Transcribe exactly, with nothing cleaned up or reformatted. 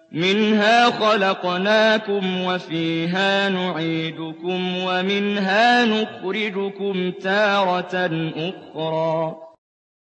مِنْهَا خَلَقْنَاكُمْ وَفِيهَا نُعِيدُكُمْ وَمِنْهَا نُخْرِجُكُمْ تَارَةً أُخْرَىٰ